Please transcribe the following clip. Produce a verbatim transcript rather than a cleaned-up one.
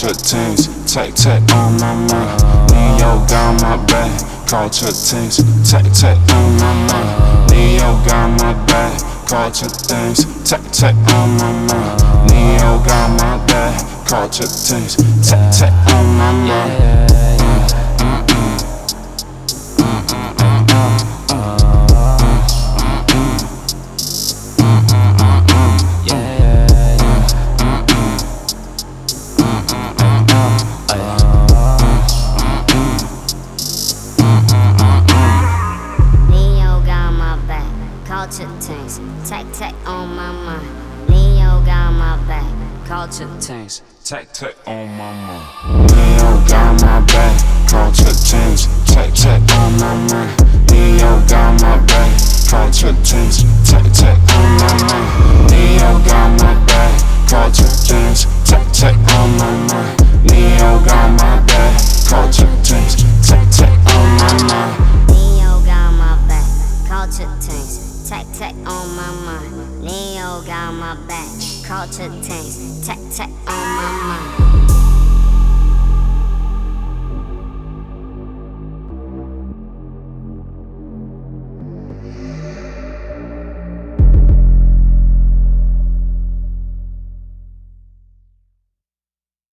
culture things, tech tech on my mind. Neo got my back, culture things, tech tech on my mind. Neo got my back, culture things, tech tech on my mind. Neo got my back, culture things, tech tech on my mind. Culture things, tech tech on my mind. Neo got my back. Culture things, tech tech on my mind.